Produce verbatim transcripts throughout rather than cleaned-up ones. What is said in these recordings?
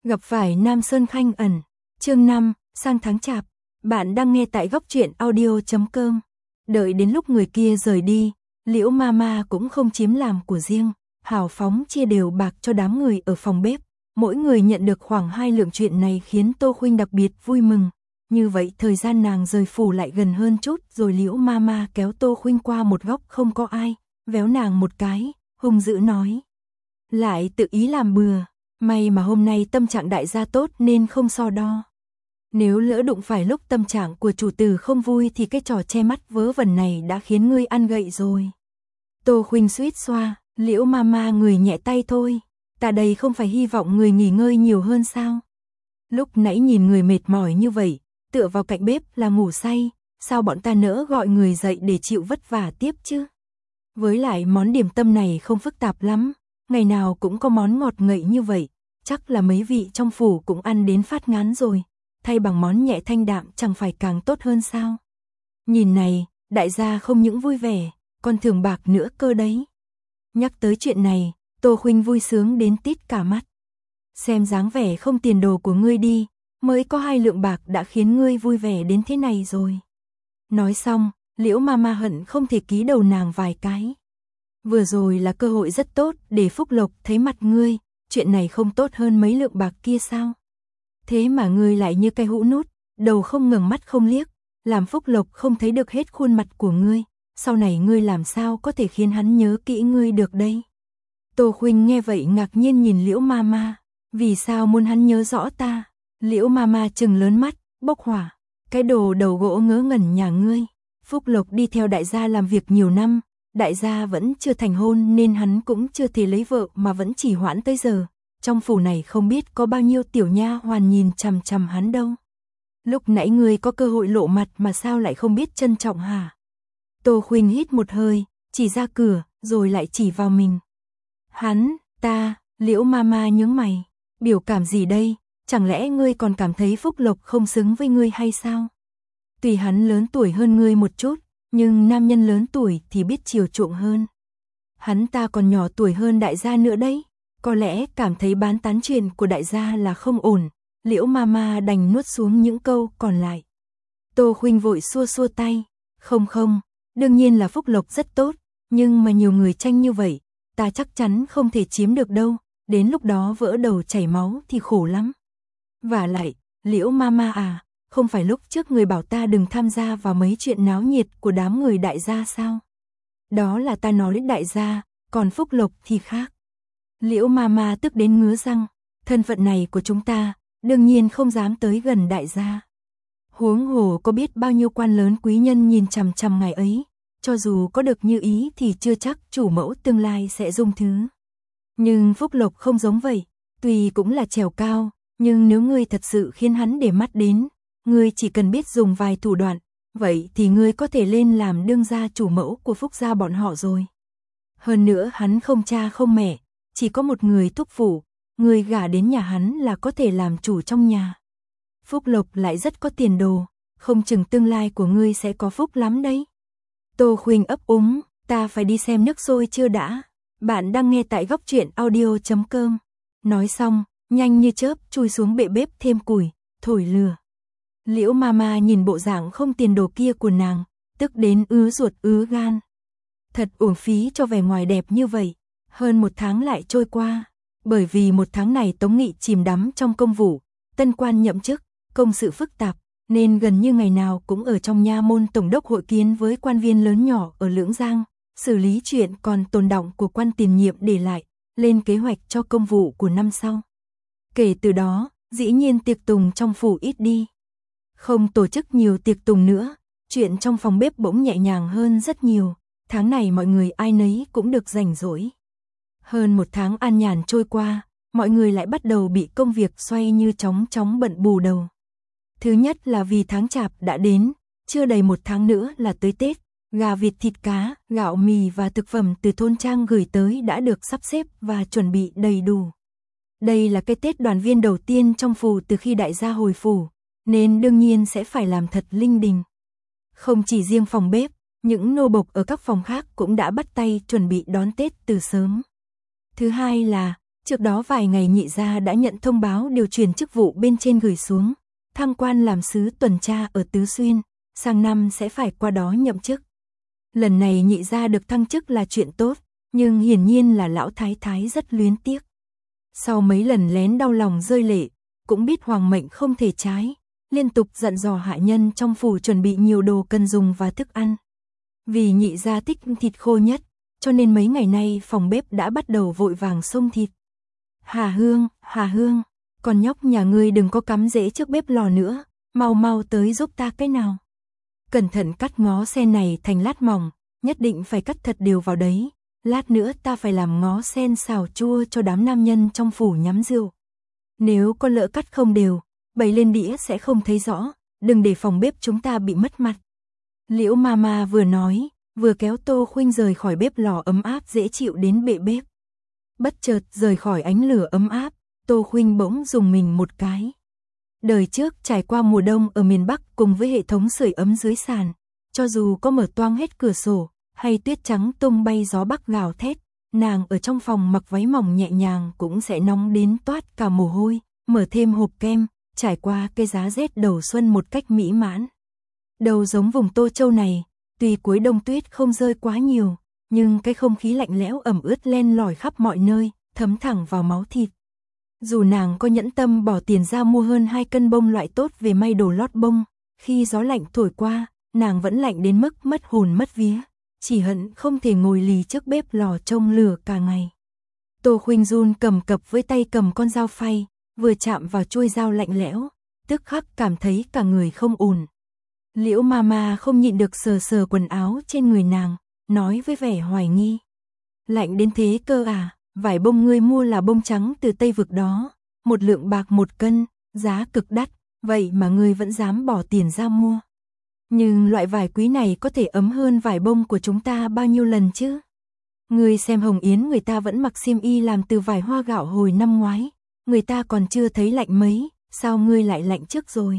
Gặp phải Nam Sơn Khanh ẩn, chương năm, sang tháng chạp, bạn đang nghe tại góc truyện audio chấm com. Đợi đến lúc người kia rời đi, Liễu Mama cũng không chiếm làm của riêng, hào phóng chia đều bạc cho đám người ở phòng bếp. Mỗi người nhận được khoảng hai lượng, chuyện này khiến Tô Khuynh đặc biệt vui mừng. Như vậy thời gian nàng rời phủ lại gần hơn chút, rồi Liễu Mama kéo Tô Khuynh qua một góc không có ai, véo nàng một cái, hung dữ nói: "Lại tự ý làm bừa, may mà hôm nay tâm trạng đại gia tốt nên không so đo. Nếu lỡ đụng phải lúc tâm trạng của chủ tử không vui thì cái trò che mắt vớ vẩn này đã khiến ngươi ăn gậy rồi." Tô Khuynh suýt xoa: "Liễu Mama người nhẹ tay thôi, ta đây không phải hy vọng người nghỉ ngơi nhiều hơn sao? Lúc nãy nhìn người mệt mỏi như vậy, tựa vào cạnh bếp là ngủ say, sao bọn ta nỡ gọi người dậy để chịu vất vả tiếp chứ? Với lại món điểm tâm này không phức tạp lắm, ngày nào cũng có món ngọt ngậy như vậy, chắc là mấy vị trong phủ cũng ăn đến phát ngán rồi, thay bằng món nhẹ thanh đạm chẳng phải càng tốt hơn sao? Nhìn này, đại gia không những vui vẻ, còn thưởng bạc nữa cơ đấy." Nhắc tới chuyện này, Tô Khuynh vui sướng đến tít cả mắt. "Xem dáng vẻ không tiền đồ của ngươi đi, mới có hai lượng bạc đã khiến ngươi vui vẻ đến thế này rồi." Nói xong, Liễu Mama hận không thể ký đầu nàng vài cái. "Vừa rồi là cơ hội rất tốt để Phúc Lộc thấy mặt ngươi, chuyện này không tốt hơn mấy lượng bạc kia sao? Thế mà ngươi lại như cây hũ nút, đầu không ngẩng mắt không liếc, làm Phúc Lộc không thấy được hết khuôn mặt của ngươi, sau này ngươi làm sao có thể khiến hắn nhớ kỹ ngươi được đây?" Tô Khuynh nghe vậy ngạc nhiên nhìn Liễu Mama, "Vì sao muốn hắn nhớ rõ ta?" Liễu Mama trừng lớn mắt, bốc hỏa: "Cái đồ đầu gỗ ngớ ngẩn nhà ngươi, Phúc Lộc đi theo đại gia làm việc nhiều năm, đại gia vẫn chưa thành hôn nên hắn cũng chưa thể lấy vợ mà vẫn chỉ hoãn tới giờ. Trong phủ này không biết có bao nhiêu tiểu nha hoàn nhìn chằm chằm hắn đâu. Lúc nãy ngươi có cơ hội lộ mặt mà sao lại không biết trân trọng hả?" Tô Khuynh hít một hơi, chỉ ra cửa, rồi lại chỉ vào mình. "Hắn, ta." Liễu Mama nhướng mày: "Biểu cảm gì đây? Chẳng lẽ ngươi còn cảm thấy Phúc Lộc không xứng với ngươi hay sao? Tuy hắn lớn tuổi hơn ngươi một chút, nhưng nam nhân lớn tuổi thì biết chiều chuộng hơn. Hắn ta còn nhỏ tuổi hơn đại gia nữa đấy, có lẽ cảm thấy bán tán chuyện của đại gia là không ổn." Liễu Mama đành nuốt xuống những câu còn lại. Tô Khuynh vội xua xua tay: "Không không, đương nhiên là Phúc Lộc rất tốt, nhưng mà nhiều người tranh như vậy, ta chắc chắn không thể chiếm được đâu, đến lúc đó vỡ đầu chảy máu thì khổ lắm. Vả lại, Liễu Mama à, không phải lúc trước người bảo ta đừng tham gia vào mấy chuyện náo nhiệt của đám người đại gia sao? Đó là ta nói đại gia, còn Phúc Lộc thì khác." Liễu Mama tức đến ngứa răng: "Thân phận này của chúng ta, đương nhiên không dám tới gần đại gia. Huống hồ có biết bao nhiêu quan lớn quý nhân nhìn chằm chằm ngày ấy, cho dù có được như ý thì chưa chắc chủ mẫu tương lai sẽ dung thứ. Nhưng Phúc Lộc không giống vậy, tuy cũng là trèo cao, nhưng nếu ngươi thật sự khiến hắn để mắt đến, ngươi chỉ cần biết dùng vài thủ đoạn, vậy thì ngươi có thể lên làm đương gia chủ mẫu của Phúc gia bọn họ rồi. Hơn nữa hắn không cha không mẹ, chỉ có một người thúc phụ, ngươi gả đến nhà hắn là có thể làm chủ trong nhà. Phúc Lộc lại rất có tiền đồ, không chừng tương lai của ngươi sẽ có phúc lắm đấy." Tô Khuynh ấp úng: "Ta phải đi xem nước sôi chưa đã." Bạn đang nghe tại góc truyện audio chấm com. Nói xong, nhanh như chớp chui xuống bệ bếp thêm củi, thổi lửa. Liễu Mama nhìn bộ dạng không tiền đồ kia của nàng, tức đến ứ ruột ứ gan. Thật uổng phí cho vẻ ngoài đẹp như vậy. Hơn một tháng lại trôi qua, bởi vì một tháng này Tống Nghị chìm đắm trong công vụ, tân quan nhậm chức, công sự phức tạp, nên gần như ngày nào cũng ở trong nha môn tổng đốc hội kiến với quan viên lớn nhỏ ở Lưỡng Giang, xử lý chuyện còn tồn đọng của quan tiền nhiệm để lại, lên kế hoạch cho công vụ của năm sau. Kể từ đó, dĩ nhiên tiệc tùng trong phủ ít đi. Không tổ chức nhiều tiệc tùng nữa, chuyện trong phòng bếp bỗng nhẹ nhàng hơn rất nhiều, tháng này mọi người ai nấy cũng được rảnh rỗi. Hơn một tháng an nhàn trôi qua, mọi người lại bắt đầu bị công việc xoay như chóng chóng bận bù đầu. Thứ nhất là vì tháng chạp đã đến, chưa đầy một tháng nữa là tới Tết, gà vịt thịt cá, gạo mì và thực phẩm từ thôn trang gửi tới đã được sắp xếp và chuẩn bị đầy đủ. Đây là cái Tết đoàn viên đầu tiên trong phủ từ khi đại gia hồi phủ, nên đương nhiên sẽ phải làm thật linh đình. Không chỉ riêng phòng bếp, những nô bộc ở các phòng khác cũng đã bắt tay chuẩn bị đón Tết từ sớm. Thứ hai là, Trước đó vài ngày nhị gia đã nhận thông báo điều chuyển chức vụ bên trên gửi xuống, thăng quan làm sứ tuần tra ở Tứ Xuyên, sang năm sẽ phải qua đó nhậm chức. Lần này nhị gia được thăng chức là chuyện tốt, nhưng hiển nhiên là lão thái thái rất luyến tiếc. Sau mấy lần lén đau lòng rơi lệ, cũng biết hoàng mệnh không thể trái, liên tục dặn dò hạ nhân trong phủ chuẩn bị nhiều đồ cần dùng và thức ăn. Vì nhị gia thích thịt khô nhất, cho nên mấy ngày nay phòng bếp đã bắt đầu vội vàng xông thịt. Hà Hương, Hà Hương, con nhóc nhà ngươi đừng có cắm rễ trước bếp lò nữa, mau mau tới giúp ta cái nào. Cẩn thận cắt ngó sen này thành lát mỏng, nhất định phải cắt thật đều vào đấy, lát nữa ta phải làm ngó sen xào chua cho đám nam nhân trong phủ nhắm rượu. Nếu có lỡ cắt không đều, bày lên đĩa sẽ không thấy rõ, đừng để phòng bếp chúng ta bị mất mặt. Liễu Mama vừa nói, vừa kéo Tô Khuynh rời khỏi bếp lò ấm áp dễ chịu đến bệ bếp. Bất chợt rời khỏi ánh lửa ấm áp, Tô Khuynh bỗng dùng mình một cái. Đời trước trải qua mùa đông ở miền Bắc cùng với hệ thống sưởi ấm dưới sàn, cho dù có mở toang hết cửa sổ, hay tuyết trắng tung bay gió bắc gào thét, nàng ở trong phòng mặc váy mỏng nhẹ nhàng cũng sẽ nóng đến toát cả mồ hôi, mở thêm hộp kem, trải qua cái giá rét đầu xuân một cách mỹ mãn. Đầu giống vùng Tô Châu này, tuy cuối đông tuyết không rơi quá nhiều, nhưng cái không khí lạnh lẽo ẩm ướt len lỏi khắp mọi nơi, thấm thẳng vào máu thịt. Dù nàng có nhẫn tâm bỏ tiền ra mua hơn hai cân bông loại tốt về may đồ lót bông, khi gió lạnh thổi qua, nàng vẫn lạnh đến mức mất hồn mất vía, chỉ hận không thể ngồi lì trước bếp lò trông lửa cả ngày. Tô Khuynh run cầm cập với tay cầm con dao phay, vừa chạm vào chuôi dao lạnh lẽo, tức khắc cảm thấy cả người không ổn. Liễu Mama không nhịn được sờ sờ quần áo trên người nàng, nói với vẻ hoài nghi. Lạnh đến thế cơ à, vải bông ngươi mua là bông trắng từ Tây Vực đó, một lượng bạc một cân, giá cực đắt, vậy mà ngươi vẫn dám bỏ tiền ra mua. Nhưng loại vải quý này có thể ấm hơn vải bông của chúng ta bao nhiêu lần chứ? Ngươi xem Hồng Yến người ta vẫn mặc xiêm y làm từ vải hoa gạo hồi năm ngoái, người ta còn chưa thấy lạnh mấy, sao ngươi lại lạnh trước rồi?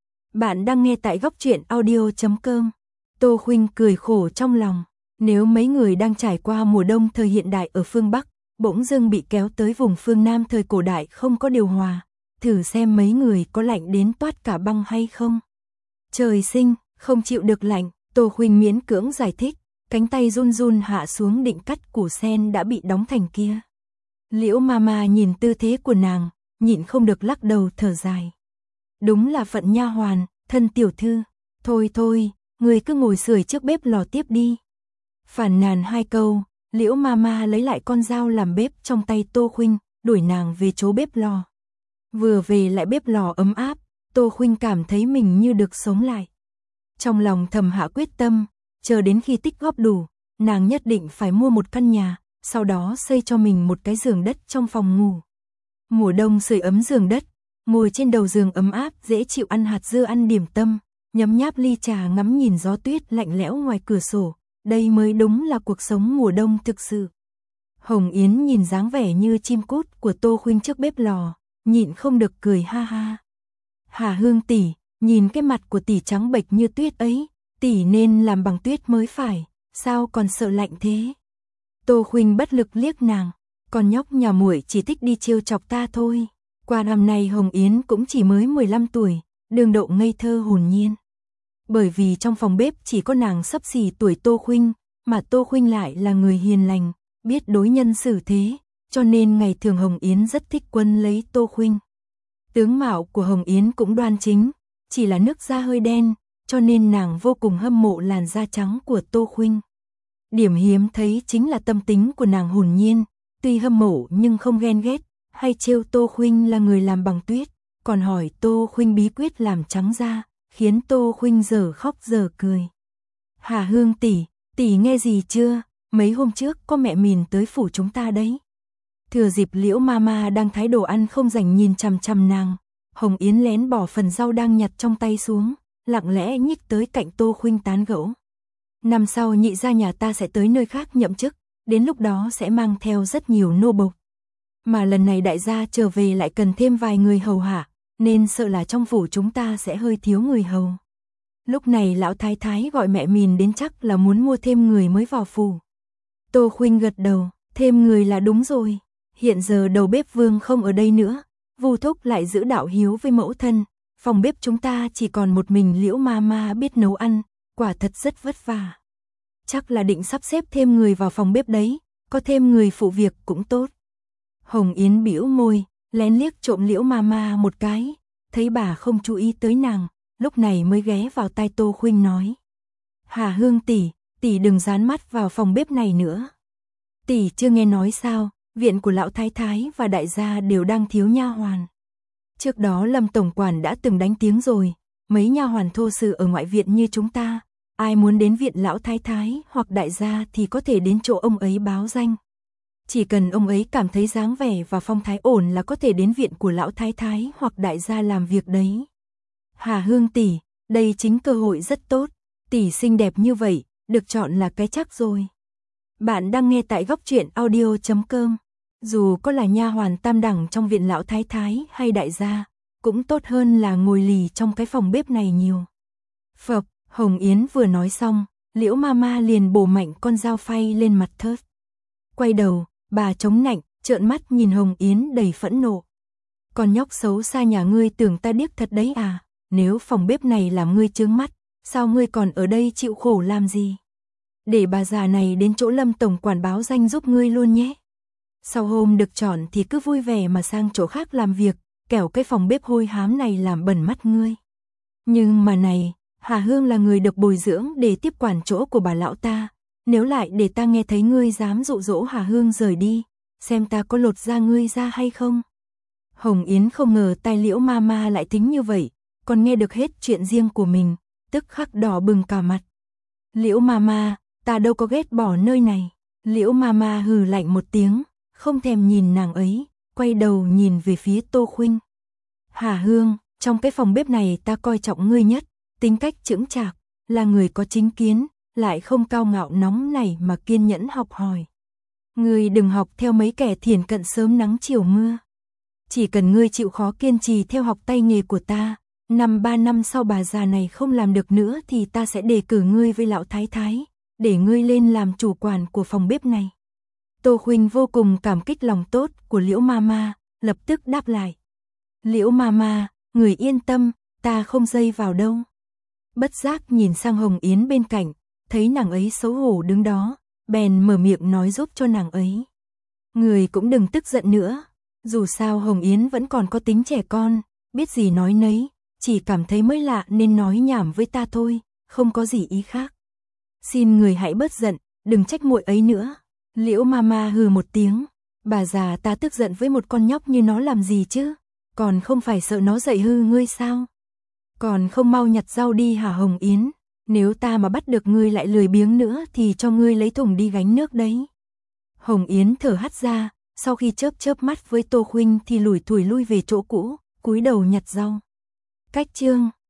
Bạn đang nghe tại góc truyện audio chấm com. Tô Khuynh cười khổ trong lòng, nếu mấy người đang trải qua mùa đông thời hiện đại ở phương Bắc, bỗng dưng bị kéo tới vùng phương Nam thời cổ đại không có điều hòa, thử xem mấy người có lạnh đến toát cả băng hay không. Trời sinh, không chịu được lạnh, Tô Khuynh miễn cưỡng giải thích, cánh tay run run hạ xuống định cắt củ sen đã bị đóng thành kia. Liễu Mama nhìn tư thế của nàng, nhịn không được lắc đầu thở dài. Đúng là phận nha hoàn, thân tiểu thư, thôi thôi, người cứ ngồi sưởi trước bếp lò tiếp đi. Phản nàn hai câu, Liễu Mama lấy lại con dao làm bếp trong tay Tô Khuynh, đuổi nàng về chỗ bếp lò. Vừa về lại bếp lò ấm áp, Tô Khuynh cảm thấy mình như được sống lại. Trong lòng thầm hạ quyết tâm, chờ đến khi tích góp đủ, nàng nhất định phải mua một căn nhà, sau đó xây cho mình một cái giường đất trong phòng ngủ. Mùa đông sưởi ấm giường đất, ngồi trên đầu giường ấm áp dễ chịu ăn hạt dưa ăn điểm tâm, nhấm nháp ly trà ngắm nhìn gió tuyết lạnh lẽo ngoài cửa sổ, đây mới đúng là cuộc sống mùa đông thực sự. Hồng Yến nhìn dáng vẻ như chim cút của Tô Khuynh trước bếp lò, nhịn không được cười ha ha. Hà Hương tỷ, nhìn cái mặt của tỷ trắng bệch như tuyết ấy, tỷ nên làm bằng tuyết mới phải, sao còn sợ lạnh thế? Tô Khuynh bất lực liếc nàng, con nhóc nhà muội chỉ thích đi trêu chọc ta thôi. Qua năm nay Hồng Yến cũng chỉ mới mười lăm tuổi, đường độ ngây thơ hồn nhiên. Bởi vì trong phòng bếp chỉ có nàng xấp xỉ tuổi Tô Khuynh, mà Tô Khuynh lại là người hiền lành, biết đối nhân xử thế, cho nên ngày thường Hồng Yến rất thích quấn lấy Tô Khuynh. Tướng mạo của Hồng Yến cũng đoan chính, chỉ là nước da hơi đen, cho nên nàng vô cùng hâm mộ làn da trắng của Tô Khuynh. Điểm hiếm thấy chính là tâm tính của nàng hồn nhiên, tuy hâm mộ nhưng không ghen ghét, hay trêu Tô Khuynh là người làm bằng tuyết, còn hỏi Tô Khuynh bí quyết làm trắng da, khiến Tô Khuynh giờ khóc giờ cười. Hà Hương tỷ, tỷ nghe gì chưa? Mấy hôm trước có mẹ Mìn tới phủ chúng ta đấy. Thừa dịp Liễu Mama đang thái đồ ăn không rảnh nhìn chằm chằm nàng, Hồng Yến lén bỏ phần rau đang nhặt trong tay xuống, lặng lẽ nhích tới cạnh Tô Khuynh tán gẫu. Năm sau nhị gia nhà ta sẽ tới nơi khác nhậm chức, đến lúc đó sẽ mang theo rất nhiều nô bộc. Mà lần này đại gia trở về lại cần thêm vài người hầu hạ, nên sợ là trong phủ chúng ta sẽ hơi thiếu người hầu. Lúc này lão thái thái gọi mẹ Mìn đến chắc là muốn mua thêm người mới vào phủ. Tô Khuynh gật đầu, thêm người là đúng rồi. Hiện giờ đầu bếp Vương không ở đây nữa, Vu thúc lại giữ đạo hiếu với mẫu thân, phòng bếp chúng ta chỉ còn một mình Liễu Mama biết nấu ăn, quả thật rất vất vả. Chắc là định sắp xếp thêm người vào phòng bếp đấy, có thêm người phụ việc cũng tốt. Hồng Yến bĩu môi, lén liếc trộm Liễu Mama một cái, thấy bà không chú ý tới nàng, lúc này mới ghé vào tai Tô Khuynh nói: "Hà Hương tỷ, tỷ đừng dán mắt vào phòng bếp này nữa. Tỷ chưa nghe nói sao, viện của lão thái thái và đại gia đều đang thiếu nha hoàn. Trước đó Lâm tổng quản đã từng đánh tiếng rồi, mấy nha hoàn thô sự ở ngoại viện như chúng ta, ai muốn đến viện lão thái thái hoặc đại gia thì có thể đến chỗ ông ấy báo danh. Chỉ cần ông ấy cảm thấy dáng vẻ và phong thái ổn là có thể đến viện của lão thái thái hoặc đại gia làm việc đấy. Hà Hương tỷ, đây chính cơ hội rất tốt, tỷ xinh đẹp như vậy, được chọn là cái chắc rồi." Bạn đang nghe tại góc truyện audio chấm com. Dù có là nha hoàn tam đẳng trong viện lão thái thái hay đại gia, cũng tốt hơn là ngồi lì trong cái phòng bếp này nhiều. Phập, Hồng Yến vừa nói xong, Liễu Mama liền bổ mạnh con dao phay lên mặt thớt. Quay đầu, bà chống nạnh, trợn mắt nhìn Hồng Yến đầy phẫn nộ. "Con nhóc xấu xa nhà ngươi tưởng ta điếc thật đấy à, nếu phòng bếp này làm ngươi chướng mắt, sao ngươi còn ở đây chịu khổ làm gì? Để bà già này đến chỗ Lâm tổng quản báo danh giúp ngươi luôn nhé. Sau hôm được chọn thì cứ vui vẻ mà sang chỗ khác làm việc, kẻo cái phòng bếp hôi hám này làm bẩn mắt ngươi." Nhưng mà này, Hà Hương là người được bồi dưỡng để tiếp quản chỗ của bà lão ta, nếu lại để ta nghe thấy ngươi dám dụ dỗ Hà Hương rời đi, xem ta có lột da ngươi ra hay không. Hồng Yến không ngờ tai Liễu Mama lại tính như vậy, còn nghe được hết chuyện riêng của mình, tức khắc đỏ bừng cả mặt. "Liễu Mama, ta đâu có ghét bỏ nơi này." Liễu Mama hừ lạnh một tiếng, không thèm nhìn nàng ấy, quay đầu nhìn về phía Tô Khuynh. "Hà Hương, trong cái phòng bếp này ta coi trọng ngươi nhất, tính cách chững chạc, là người có chính kiến, lại không cao ngạo nóng nảy mà kiên nhẫn học hỏi. Ngươi đừng học theo mấy kẻ thiển cận sớm nắng chiều mưa. Chỉ cần ngươi chịu khó kiên trì theo học tay nghề của ta, năm ba năm sau bà già này không làm được nữa thì ta sẽ đề cử ngươi với lão thái thái, để ngươi lên làm chủ quản của phòng bếp này." Tô Khuynh vô cùng cảm kích lòng tốt của Liễu Mama, lập tức đáp lại: "Liễu Mama, người yên tâm, ta không dây vào đâu." Bất giác nhìn sang Hồng Yến bên cạnh, thấy nàng ấy xấu hổ đứng đó, bèn mở miệng nói giúp cho nàng ấy: "Người cũng đừng tức giận nữa, dù sao Hồng Yến vẫn còn có tính trẻ con, biết gì nói nấy, chỉ cảm thấy mới lạ nên nói nhảm với ta thôi, không có gì ý khác. Xin người hãy bớt giận, đừng trách muội ấy nữa." Liễu Mama hừ một tiếng: "Bà già ta tức giận với một con nhóc như nó làm gì chứ, còn không phải sợ nó dạy hư ngươi sao? Còn không mau nhặt rau đi hả Hồng Yến, nếu ta mà bắt được ngươi lại lười biếng nữa thì cho ngươi lấy thùng đi gánh nước đấy." Hồng Yến thở hắt ra, sau khi chớp chớp mắt với Tô Khuynh thì lủi thủi lui về chỗ cũ, cúi đầu nhặt rau. Cách chương